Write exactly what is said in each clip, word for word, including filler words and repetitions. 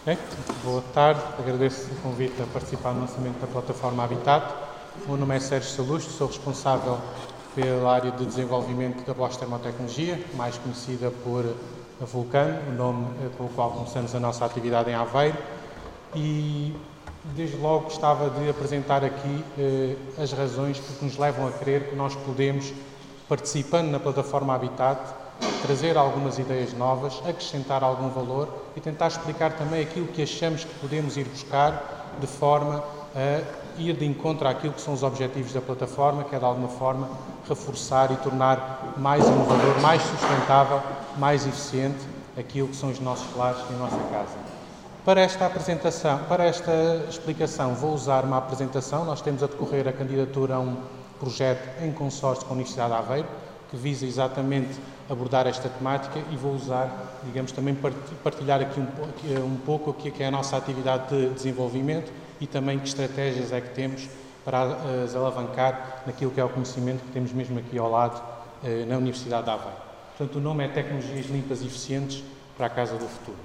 Okay. Boa tarde, agradeço o convite a participar no lançamento da plataforma Habitat. O meu nome é Sérgio Salusto, sou responsável pela área de desenvolvimento da Bosch Termotecnologia, mais conhecida por a Vulcano, o nome pelo qual começamos a nossa atividade em Aveiro. E desde logo gostava de apresentar aqui eh, as razões que nos levam a crer que nós podemos, participando na plataforma Habitat, trazer algumas ideias novas, acrescentar algum valor e tentar explicar também aquilo que achamos que podemos ir buscar de forma a ir de encontro àquilo que são os objetivos da plataforma, que é de alguma forma reforçar e tornar mais inovador, mais sustentável, mais eficiente aquilo que são os nossos lares e a nossa casa. Para esta apresentação, para esta explicação, vou usar uma apresentação. Nós temos a decorrer a candidatura a um projeto em consórcio com a Universidade de Aveiro, que visa exatamente abordar esta temática, e vou usar, digamos, também partilhar aqui um, um pouco o que é a nossa atividade de desenvolvimento e também que estratégias é que temos para as alavancar naquilo que é o conhecimento que temos mesmo aqui ao lado na Universidade de Aveiro. Portanto, o nome é Tecnologias Limpas e Eficientes para a Casa do Futuro.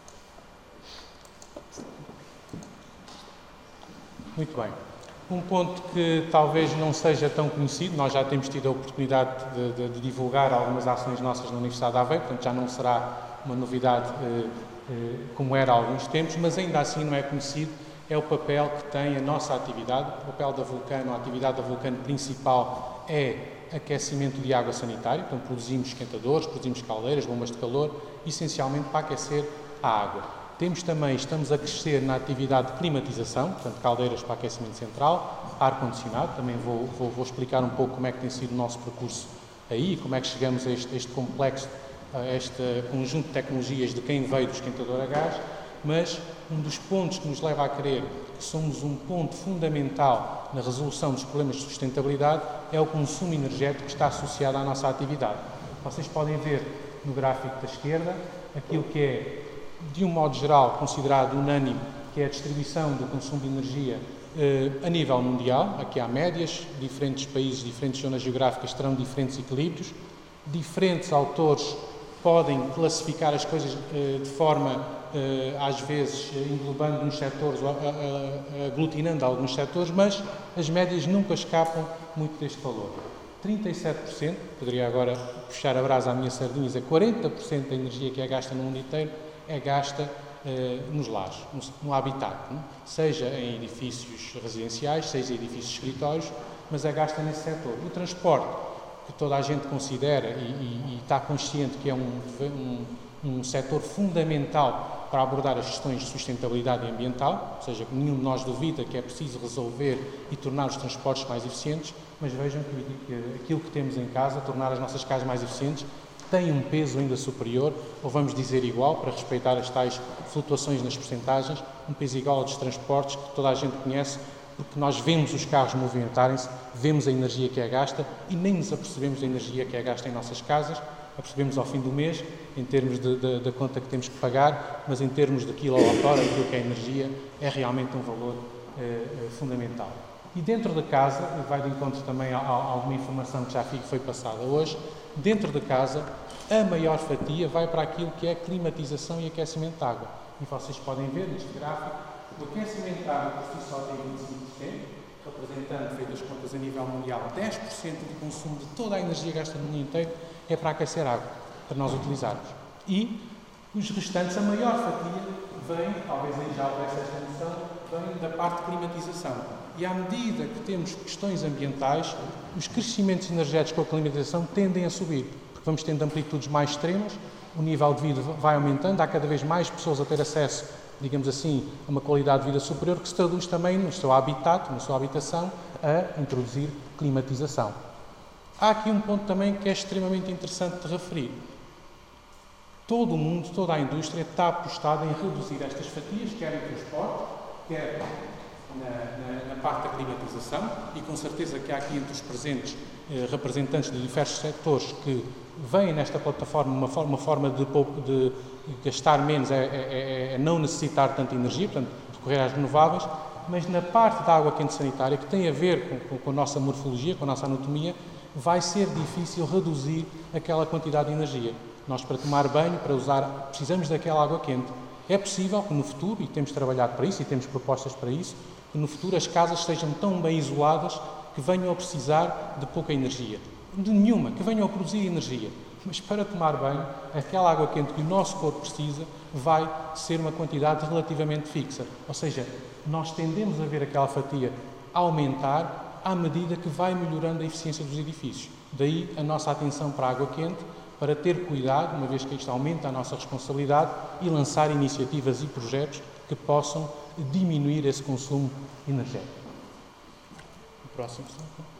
Muito bem. Um ponto que talvez não seja tão conhecido, nós já temos tido a oportunidade de, de, de divulgar algumas ações nossas na Universidade de Aveiro, portanto já não será uma novidade eh, eh, como era há alguns tempos, mas ainda assim não é conhecido, é o papel que tem a nossa atividade. O papel da Vulcano, a atividade da Vulcano principal é aquecimento de água sanitária, portanto produzimos esquentadores, produzimos caldeiras, bombas de calor, essencialmente para aquecer a água. Temos também, estamos a crescer na atividade de climatização, portanto, caldeiras para aquecimento central, ar-condicionado. Também vou, vou, vou explicar um pouco como é que tem sido o nosso percurso aí, como é que chegamos a este, este complexo, a este conjunto de tecnologias de quem veio do esquentador a gás. Mas um dos pontos que nos leva a crer que somos um ponto fundamental na resolução dos problemas de sustentabilidade é o consumo energético que está associado à nossa atividade. Vocês podem ver no gráfico da esquerda aquilo que é, de um modo geral, considerado unânime, que é a distribuição do consumo de energia eh, a nível mundial. Aqui há médias, diferentes países, diferentes zonas geográficas terão diferentes equilíbrios, diferentes autores podem classificar as coisas eh, de forma, eh, às vezes, englobando uns setores ou aglutinando alguns setores, mas as médias nunca escapam muito deste valor. trinta e sete por cento, poderia agora puxar a brasa à minha sardinha e dizer quarenta por cento da energia que é gasta no mundo inteiro é gasta eh, nos lares, no, no habitat, não? Seja em edifícios residenciais, seja em edifícios escritórios, mas é gasta nesse setor. O transporte, que toda a gente considera e, e, e está consciente que é um, um, um setor fundamental para abordar as questões de sustentabilidade ambiental, ou seja, que nenhum de nós duvida que é preciso resolver e tornar os transportes mais eficientes, mas vejam que, que aquilo que temos em casa, tornar as nossas casas mais eficientes, tem um peso ainda superior, ou vamos dizer igual, para respeitar as tais flutuações nas percentagens, um peso igual aos transportes que toda a gente conhece, porque nós vemos os carros movimentarem-se, vemos a energia que é gasta e nem nos apercebemos da energia que é gasta em nossas casas, apercebemos ao fim do mês, em termos da conta que temos que pagar, mas em termos de quilowatt-hora, aquilo que é energia, é realmente um valor eh, fundamental. E dentro da casa, vai de encontro também a, a alguma informação que já foi passada hoje, dentro da casa, a maior fatia vai para aquilo que é climatização e aquecimento de água. E vocês podem ver neste gráfico, o aquecimento de água por si só tem vinte e cinco por cento, representando, feitas as contas a nível mundial, dez por cento do consumo de toda a energia gasta no mundo inteiro é para aquecer água, para nós utilizarmos. E os restantes, a maior fatia, vem, talvez aí já houvesse esta noção, vem da parte de climatização. E à medida que temos questões ambientais, os crescimentos energéticos com a climatização tendem a subir, porque vamos tendo amplitudes mais extremas, o nível de vida vai aumentando, há cada vez mais pessoas a ter acesso, digamos assim, a uma qualidade de vida superior, que se traduz também no seu habitat, na sua habitação, a introduzir climatização. Há aqui um ponto também que é extremamente interessante de referir. Todo o mundo, toda a indústria está apostada em reduzir estas fatias, quer em transporte, quer Na, na, na parte da climatização, e com certeza que há aqui entre os presentes eh, representantes de diversos setores que veem nesta plataforma uma forma, uma forma de, de gastar menos, é, é, é não necessitar tanta energia, portanto, recorrer às renováveis, mas na parte da água quente sanitária, que tem a ver com, com, com a nossa morfologia, com a nossa anatomia, vai ser difícil reduzir aquela quantidade de energia. Nós, para tomar banho, para usar, precisamos daquela água quente. É possível que no futuro, e temos trabalhado para isso e temos propostas para isso, que no futuro as casas sejam tão bem isoladas que venham a precisar de pouca energia. De nenhuma, que venham a produzir energia. Mas para tomar banho, aquela água quente que o nosso corpo precisa vai ser uma quantidade relativamente fixa. Ou seja, nós tendemos a ver aquela fatia aumentar à medida que vai melhorando a eficiência dos edifícios. Daí a nossa atenção para a água quente, para ter cuidado, uma vez que isto aumenta a nossa responsabilidade, e lançar iniciativas e projetos que possam diminuir esse consumo energético. O próximo slide.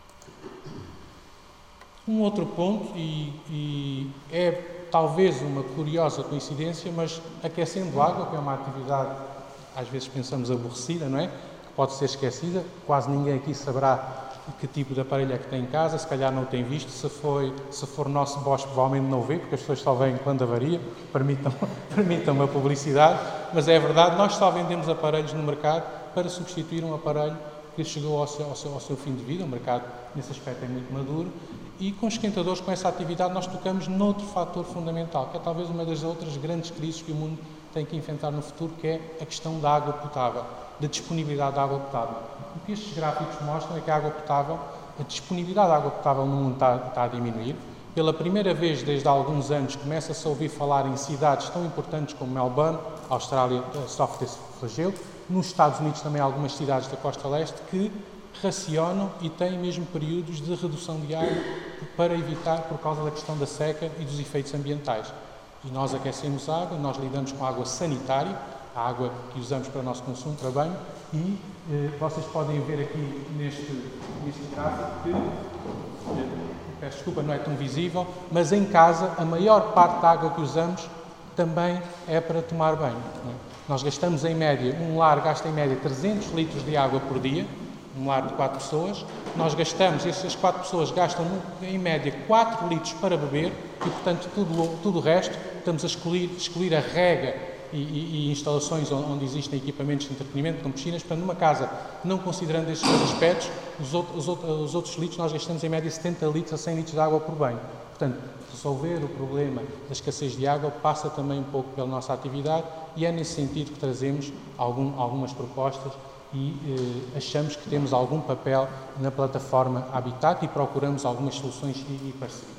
Um outro ponto, e, e é talvez uma curiosa coincidência, mas aquecendo água, que é uma atividade, às vezes pensamos aborrecida, não é? Que pode ser esquecida, quase ninguém aqui saberá que tipo de aparelho é que tem em casa, se calhar não o tem visto, se, foi, se for nosso Bosch provavelmente não o vê, porque as pessoas só veem quando avaria, permitam, permitam a publicidade, mas é verdade, nós só vendemos aparelhos no mercado para substituir um aparelho que chegou ao seu, ao seu, ao seu fim de vida. O mercado nesse aspecto é muito maduro, e com esquentadores, com essa atividade, nós tocamos noutro fator fundamental, que é talvez uma das outras grandes crises que o mundo tem que enfrentar no futuro, que é a questão da água potável, da disponibilidade de água potável. O que estes gráficos mostram é que a água potável, a disponibilidade de água potável no mundo está, está a diminuir. Pela primeira vez desde há alguns anos começa-se a ouvir falar em cidades tão importantes como Melbourne, a Austrália sofre desse flagelo, nos Estados Unidos também há algumas cidades da costa leste que racionam e têm mesmo períodos de redução de água para evitar, por causa da questão da seca e dos efeitos ambientais. E nós aquecemos a água, nós lidamos com a água sanitária, a água que usamos para o nosso consumo, para banho, e eh, vocês podem ver aqui neste, neste gráfico que, eh, peço desculpa, não é tão visível, mas em casa a maior parte da água que usamos também é para tomar banho. Né? Nós gastamos em média, um lar gasta em média trezentos litros de água por dia, um lar de quatro pessoas, nós gastamos, essas quatro pessoas gastam em média quatro litros para beber e, portanto, tudo, tudo o resto, estamos a excluir, excluir a rega e, e, e instalações onde existem equipamentos de entretenimento, como piscinas. Portanto, numa casa, não considerando estes dois aspectos, os, outros, os, outros, os outros litros, nós gastamos em média setenta litros a cem litros de água por banho. Portanto, resolver o problema da escassez de água passa também um pouco pela nossa atividade, e é nesse sentido que trazemos algum, algumas propostas e eh, achamos que temos algum papel na plataforma Habitat e procuramos algumas soluções e, e parcerias.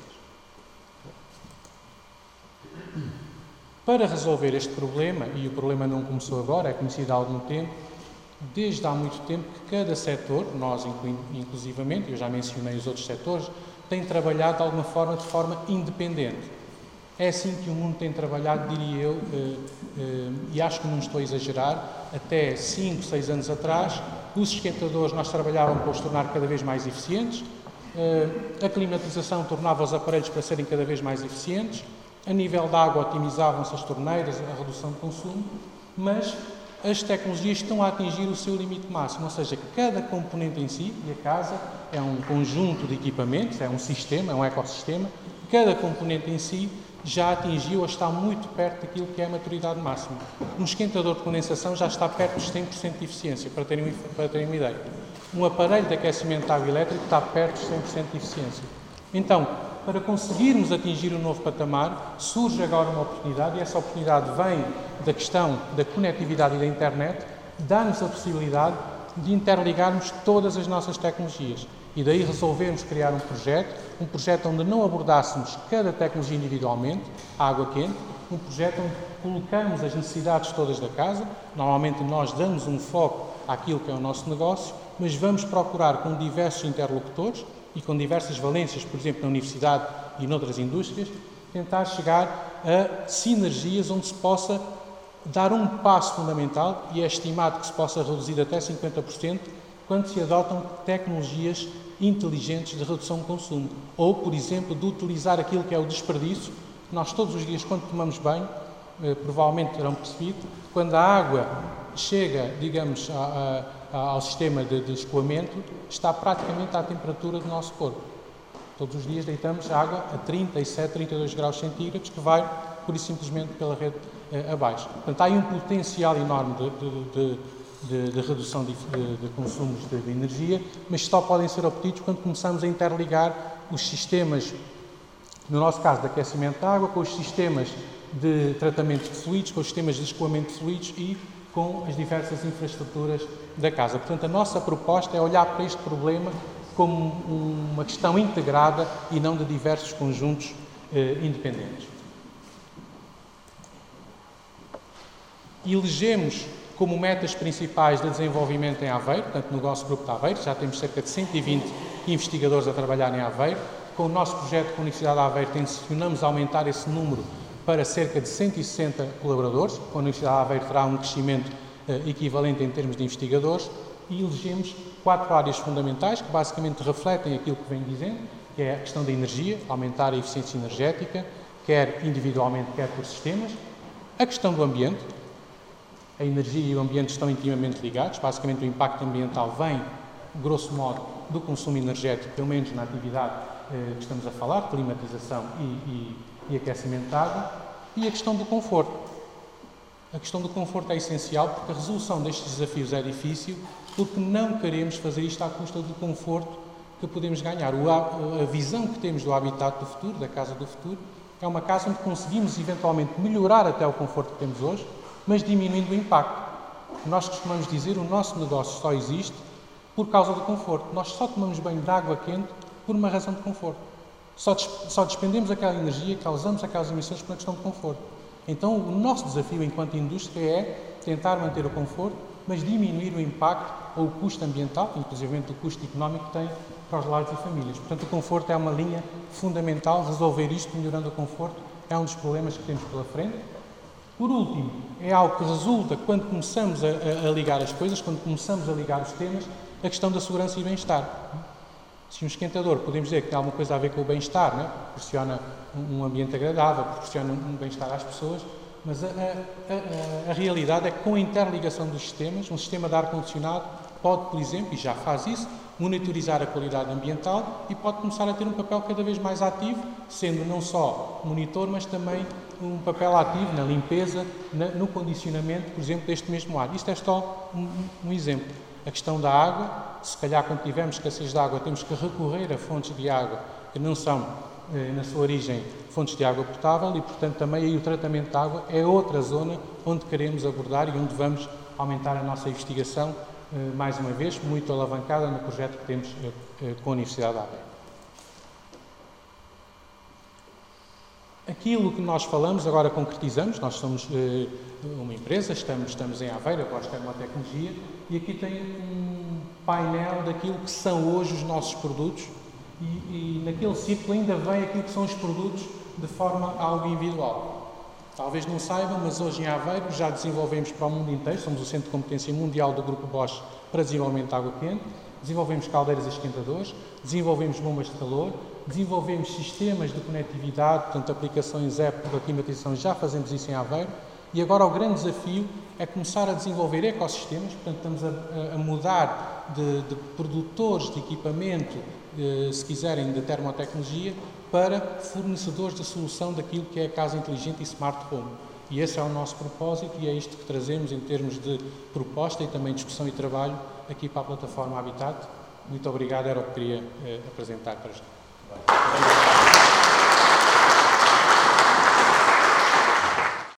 Para resolver este problema, e o problema não começou agora, é conhecido há algum tempo, desde há muito tempo que cada setor, nós inclusivamente, eu já mencionei os outros setores, tem trabalhado de alguma forma, de forma independente. É assim que o mundo tem trabalhado, diria eu, eh, eh, e acho que não estou a exagerar, até cinco, seis anos atrás, os esquentadores nós trabalhávamos para os tornar cada vez mais eficientes, eh, a climatização tornava os aparelhos para serem cada vez mais eficientes, a nível da água otimizavam-se as torneiras, a redução de consumo, mas as tecnologias estão a atingir o seu limite máximo, ou seja, cada componente em si, e a casa é um conjunto de equipamentos, é um sistema, é um ecossistema, cada componente em si já atingiu ou está muito perto daquilo que é a maturidade máxima. Um esquentador de condensação já está perto dos cem por cento de eficiência, para terem, para terem uma ideia. Um aparelho de aquecimento de água elétrica está perto dos cem por cento de eficiência. Então, para conseguirmos atingir um novo patamar, surge agora uma oportunidade, e essa oportunidade vem da questão da conectividade e da internet, dá-nos a possibilidade de interligarmos todas as nossas tecnologias. E daí resolvemos criar um projeto, um projeto onde não abordássemos cada tecnologia individualmente, a água quente, um projeto onde colocamos as necessidades todas da casa. Normalmente nós damos um foco àquilo que é o nosso negócio, mas vamos procurar com diversos interlocutores e com diversas valências, por exemplo, na universidade e noutras indústrias, tentar chegar a sinergias onde se possa dar um passo fundamental, e é estimado que se possa reduzir até cinquenta por cento quando se adotam tecnologias inteligentes de redução de consumo. Ou, por exemplo, de utilizar aquilo que é o desperdício. Nós todos os dias, quando tomamos banho, eh, provavelmente terão percebido, quando a água chega, digamos, a, a, ao sistema de, de escoamento, está praticamente à temperatura do nosso corpo. Todos os dias deitamos água a trinta e sete, trinta e dois graus centígrados, que vai, pura e simplesmente, pela rede eh, abaixo. Portanto, há aí um potencial enorme de, de, de De, de redução de, de, de consumos de, de energia, mas só podem ser obtidos quando começamos a interligar os sistemas, no nosso caso, de aquecimento de água, com os sistemas de tratamento de fluidos, com os sistemas de escoamento de fluidos e com as diversas infraestruturas da casa. Portanto, a nossa proposta é olhar para este problema como uma questão integrada e não de diversos conjuntos eh, independentes. Elegemos como metas principais de desenvolvimento em Aveiro, portanto, no nosso grupo de Aveiro, já temos cerca de cento e vinte investigadores a trabalhar em Aveiro. Com o nosso projeto com a Universidade de Aveiro, tencionamos aumentar esse número para cerca de cento e sessenta colaboradores. Com a Universidade de Aveiro terá um crescimento eh, equivalente em termos de investigadores. E elegemos quatro áreas fundamentais que basicamente refletem aquilo que venho dizendo, que é a questão da energia, aumentar a eficiência energética, quer individualmente, quer por sistemas. A questão do ambiente. A energia e o ambiente estão intimamente ligados. Basicamente, o impacto ambiental vem, grosso modo, do consumo energético, pelo menos na atividade eh, que estamos a falar, climatização e, e, e aquecimento de água. E a questão do conforto. A questão do conforto é essencial porque a resolução destes desafios é difícil, porque não queremos fazer isto à custa do conforto que podemos ganhar. O, a, a visão que temos do habitat do futuro, da casa do futuro, é uma casa onde conseguimos eventualmente melhorar até o conforto que temos hoje, mas diminuindo o impacto. Nós costumamos dizer que o nosso negócio só existe por causa do conforto. Nós só tomamos banho de água quente por uma razão de conforto. Só, des só despendemos aquela energia, causamos aquelas emissões por uma questão de conforto. Então, o nosso desafio enquanto indústria é tentar manter o conforto, mas diminuir o impacto ou o custo ambiental, inclusive o custo económico que tem para os lares e famílias. Portanto, o conforto é uma linha fundamental. Resolver isto, melhorando o conforto, é um dos problemas que temos pela frente. Por último, é algo que resulta quando começamos a, a, a ligar as coisas, quando começamos a ligar os temas, a questão da segurança e bem-estar. Se um esquentador, podemos dizer que tem alguma coisa a ver com o bem-estar, né? Proporciona um ambiente agradável, proporciona um bem-estar às pessoas, mas a, a, a, a realidade é que com a interligação dos sistemas, um sistema de ar-condicionado pode, por exemplo, e já faz isso, monitorizar a qualidade ambiental e pode começar a ter um papel cada vez mais ativo, sendo não só monitor, mas também um papel ativo na limpeza, na, no condicionamento, por exemplo, deste mesmo ar. Isto é só um, um exemplo. A questão da água, se calhar quando tivermos escassez de água temos que recorrer a fontes de água que não são, eh, na sua origem, fontes de água potável e, portanto, também aí o tratamento de água é outra zona onde queremos abordar e onde vamos aumentar a nossa investigação, eh, mais uma vez, muito alavancada no projeto que temos eh, eh, com a Universidade de Aveiro. Aquilo que nós falamos, agora concretizamos. Nós somos eh, uma empresa, estamos, estamos em Aveiro, após termotecnologia, e aqui tem um painel daquilo que são hoje os nossos produtos e, e naquele ciclo ainda vem aquilo que são os produtos de forma algo individual. Talvez não saibam, mas hoje em Aveiro já desenvolvemos para o mundo inteiro, somos o Centro de Competência Mundial do Grupo Bosch para desenvolvimento de água quente, desenvolvemos caldeiras e esquentadores, desenvolvemos bombas de calor, desenvolvemos sistemas de conectividade, portanto, aplicações app da climatização, já fazemos isso em Aveiro, e agora o grande desafio é começar a desenvolver ecossistemas, portanto, estamos a, a mudar de, de produtores de equipamento, de, se quiserem, de termotecnologia, para fornecedores de solução daquilo que é a casa inteligente e smart home. E esse é o nosso propósito e é isto que trazemos em termos de proposta e também discussão e trabalho aqui para a plataforma Habitat. Muito obrigado, era o que queria eh, apresentar para já.